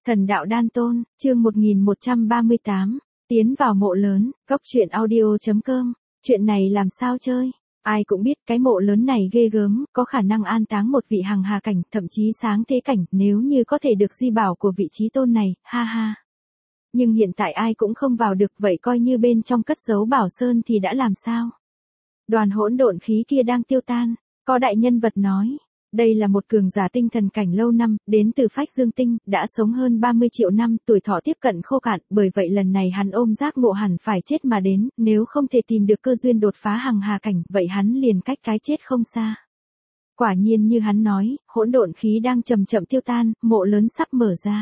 Thần đạo đan tôn, chương 1138, tiến vào mộ lớn, góc truyện audio.com, chuyện này làm sao chơi? Ai cũng biết cái mộ lớn này ghê gớm, có khả năng an táng một vị hằng hà cảnh, thậm chí sáng thế cảnh, nếu như có thể được di bảo của vị trí tôn này, ha ha. Nhưng hiện tại ai cũng không vào được, vậy coi như bên trong cất giấu bảo sơn thì đã làm sao? Đoàn hỗn độn khí kia đang tiêu tan, có đại nhân vật nói. Đây là một cường giả tinh thần cảnh lâu năm, đến từ phách dương tinh, đã sống hơn 30 triệu năm, tuổi thọ tiếp cận khô cạn, bởi vậy lần này hắn ôm giác ngộ hẳn phải chết mà đến, nếu không thể tìm được cơ duyên đột phá hằng hà cảnh, vậy hắn liền cách cái chết không xa. Quả nhiên như hắn nói, hỗn độn khí đang chậm chậm tiêu tan, mộ lớn sắp mở ra.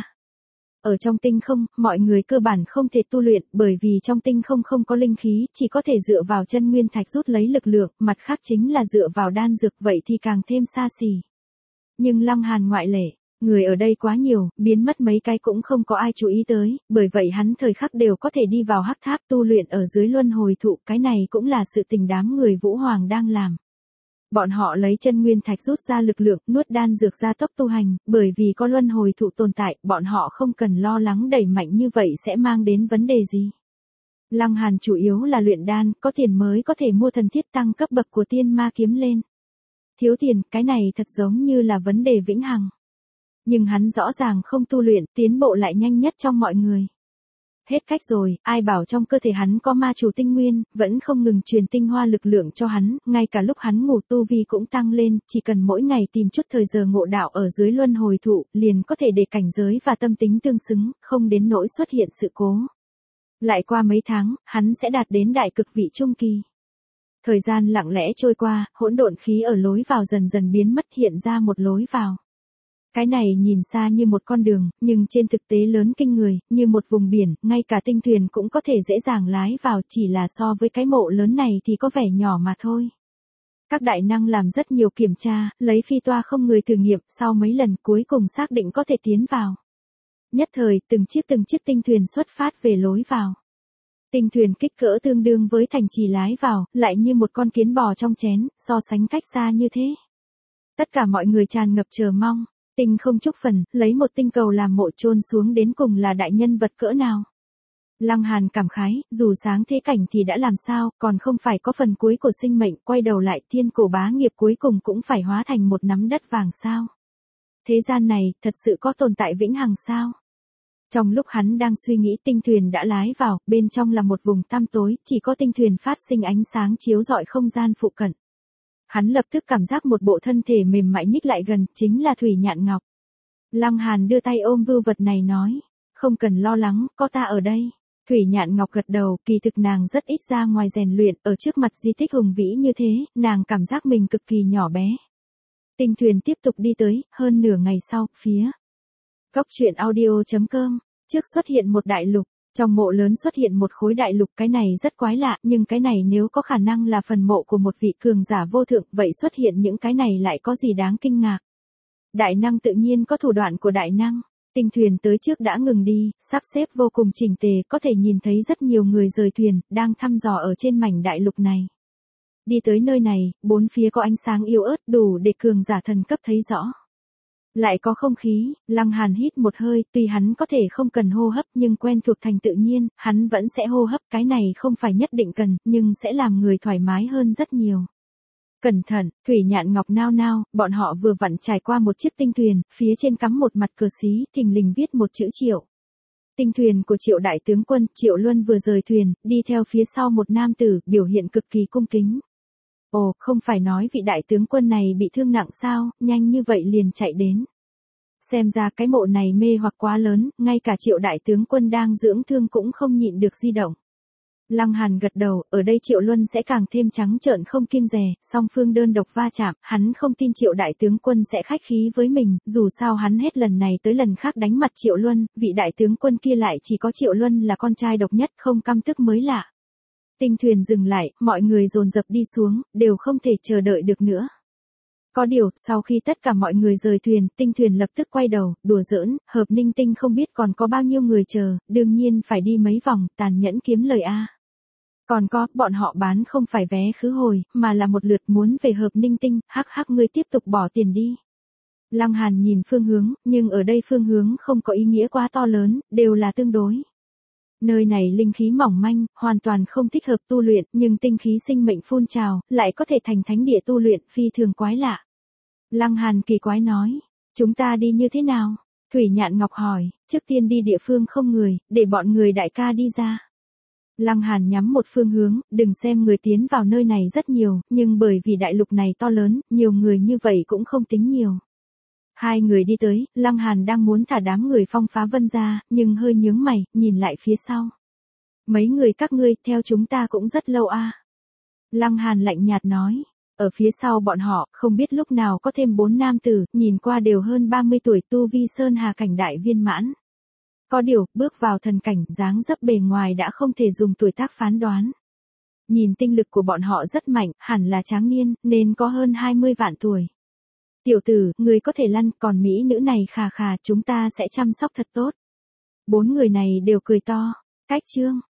Ở trong tinh không, mọi người cơ bản không thể tu luyện, bởi vì trong tinh không không có linh khí, chỉ có thể dựa vào chân nguyên thạch rút lấy lực lượng, mặt khác chính là dựa vào đan dược, vậy thì càng thêm xa xỉ. Nhưng Lăng Hàn ngoại lệ, người ở đây quá nhiều, biến mất mấy cái cũng không có ai chú ý tới, bởi vậy hắn thời khắc đều có thể đi vào hắc tháp tu luyện ở dưới luân hồi thụ, cái này cũng là sự tình đám người Vũ Hoàng đang làm. Bọn họ lấy chân nguyên thạch rút ra lực lượng, nuốt đan dược ra tốc tu hành, bởi vì có luân hồi thụ tồn tại, bọn họ không cần lo lắng đẩy mạnh như vậy sẽ mang đến vấn đề gì. Lăng Hàn chủ yếu là luyện đan, có tiền mới có thể mua thần thiết tăng cấp bậc của tiên ma kiếm lên. Thiếu tiền, cái này thật giống như là vấn đề vĩnh hằng. Nhưng hắn rõ ràng không tu luyện, tiến bộ lại nhanh nhất trong mọi người. Hết cách rồi, ai bảo trong cơ thể hắn có ma chủ tinh nguyên, vẫn không ngừng truyền tinh hoa lực lượng cho hắn, ngay cả lúc hắn ngủ tu vi cũng tăng lên, chỉ cần mỗi ngày tìm chút thời giờ ngộ đạo ở dưới luân hồi thụ, liền có thể để cảnh giới và tâm tính tương xứng, không đến nỗi xuất hiện sự cố. Lại qua mấy tháng, hắn sẽ đạt đến đại cực vị trung kỳ. Thời gian lặng lẽ trôi qua, hỗn độn khí ở lối vào dần dần biến mất, hiện ra một lối vào. Cái này nhìn xa như một con đường, nhưng trên thực tế lớn kinh người, như một vùng biển, ngay cả tinh thuyền cũng có thể dễ dàng lái vào, chỉ là so với cái mộ lớn này thì có vẻ nhỏ mà thôi. Các đại năng làm rất nhiều kiểm tra, lấy phi toa không người thử nghiệm, sau mấy lần cuối cùng xác định có thể tiến vào. Nhất thời, từng chiếc tinh thuyền xuất phát về lối vào. Tinh thuyền kích cỡ tương đương với thành trì lái vào, lại như một con kiến bò trong chén, so sánh cách xa như thế. Tất cả mọi người tràn ngập chờ mong. Tinh không chúc phần, lấy một tinh cầu làm mộ chôn xuống đến cùng là đại nhân vật cỡ nào. Lăng Hàn cảm khái, dù sáng thế cảnh thì đã làm sao, còn không phải có phần cuối của sinh mệnh, quay đầu lại thiên cổ bá nghiệp cuối cùng cũng phải hóa thành một nắm đất vàng sao. Thế gian này, thật sự có tồn tại vĩnh hằng sao? Trong lúc hắn đang suy nghĩ tinh thuyền đã lái vào, bên trong là một vùng tăm tối, chỉ có tinh thuyền phát sinh ánh sáng chiếu rọi không gian phụ cận. Hắn lập tức cảm giác một bộ thân thể mềm mại nhích lại gần, chính là Thủy Nhạn Ngọc. Lăng Hàn đưa tay ôm vưu vật này nói, không cần lo lắng, có ta ở đây. Thủy Nhạn Ngọc gật đầu, kỳ thực nàng rất ít ra ngoài rèn luyện, ở trước mặt di tích hùng vĩ như thế, nàng cảm giác mình cực kỳ nhỏ bé. Tinh thuyền tiếp tục đi tới, hơn nửa ngày sau, phía góc truyện audio.com, trước xuất hiện một đại lục. Trong mộ lớn xuất hiện một khối đại lục, cái này rất quái lạ, nhưng cái này nếu có khả năng là phần mộ của một vị cường giả vô thượng, vậy xuất hiện những cái này lại có gì đáng kinh ngạc. Đại năng tự nhiên có thủ đoạn của đại năng, tinh thuyền tới trước đã ngừng đi, sắp xếp vô cùng chỉnh tề, có thể nhìn thấy rất nhiều người rời thuyền, đang thăm dò ở trên mảnh đại lục này. Đi tới nơi này, bốn phía có ánh sáng yếu ớt đủ để cường giả thần cấp thấy rõ. Lại có không khí, Lăng Hàn hít một hơi, tuy hắn có thể không cần hô hấp nhưng quen thuộc thành tự nhiên, hắn vẫn sẽ hô hấp, cái này không phải nhất định cần, nhưng sẽ làm người thoải mái hơn rất nhiều. Cẩn thận, Thủy Nhạn Ngọc nao nao, bọn họ vừa vặn trải qua một chiếc tinh thuyền, phía trên cắm một mặt cờ xí, thình lình viết một chữ Triệu. Tinh thuyền của Triệu đại tướng quân, Triệu Luân vừa rời thuyền, đi theo phía sau một nam tử, biểu hiện cực kỳ cung kính. Ồ, không phải nói vị đại tướng quân này bị thương nặng sao, nhanh như vậy liền chạy đến. Xem ra cái mộ này mê hoặc quá lớn, ngay cả Triệu đại tướng quân đang dưỡng thương cũng không nhịn được di động. Lăng Hàn gật đầu, ở đây Triệu Luân sẽ càng thêm trắng trợn không kiêng dè, song phương đơn độc va chạm, hắn không tin Triệu đại tướng quân sẽ khách khí với mình, dù sao hắn hết lần này tới lần khác đánh mặt Triệu Luân, vị đại tướng quân kia lại chỉ có Triệu Luân là con trai độc nhất, không căm tức mới lạ. Tinh thuyền dừng lại, mọi người dồn dập đi xuống, đều không thể chờ đợi được nữa. Có điều, sau khi tất cả mọi người rời thuyền, tinh thuyền lập tức quay đầu, đùa giỡn, Hợp Ninh Tinh không biết còn có bao nhiêu người chờ, đương nhiên phải đi mấy vòng, tàn nhẫn kiếm lời a. Còn có, bọn họ bán không phải vé khứ hồi, mà là một lượt muốn về Hợp Ninh Tinh, hắc hắc ngươi tiếp tục bỏ tiền đi. Lăng Hàn nhìn phương hướng, nhưng ở đây phương hướng không có ý nghĩa quá to lớn, đều là tương đối. Nơi này linh khí mỏng manh, hoàn toàn không thích hợp tu luyện, nhưng tinh khí sinh mệnh phun trào, lại có thể thành thánh địa tu luyện phi thường quái lạ. Lăng Hàn kỳ quái nói, chúng ta đi như thế nào? Thủy Nhạn Ngọc hỏi, trước tiên đi địa phương không người, để bọn người đại ca đi ra. Lăng Hàn nhắm một phương hướng, đừng xem người tiến vào nơi này rất nhiều, nhưng bởi vì đại lục này to lớn, nhiều người như vậy cũng không tính nhiều. Hai người đi tới, Lăng Hàn đang muốn thả đám người Phong Phá Vân ra, nhưng hơi nhướng mày, nhìn lại phía sau. Mấy người các ngươi, theo chúng ta cũng rất lâu a. Lăng Hàn lạnh nhạt nói, ở phía sau bọn họ, không biết lúc nào có thêm 4 nam tử, nhìn qua đều hơn 30 tuổi, tu vi sơn hà cảnh đại viên mãn. Có điều, bước vào thần cảnh, dáng dấp bề ngoài đã không thể dùng tuổi tác phán đoán. Nhìn tinh lực của bọn họ rất mạnh, hẳn là tráng niên, nên có hơn 20 vạn tuổi. Tiểu tử, người có thể lăn, còn mỹ nữ này khà khà, chúng ta sẽ chăm sóc thật tốt. 4 người này đều cười to. Cách chương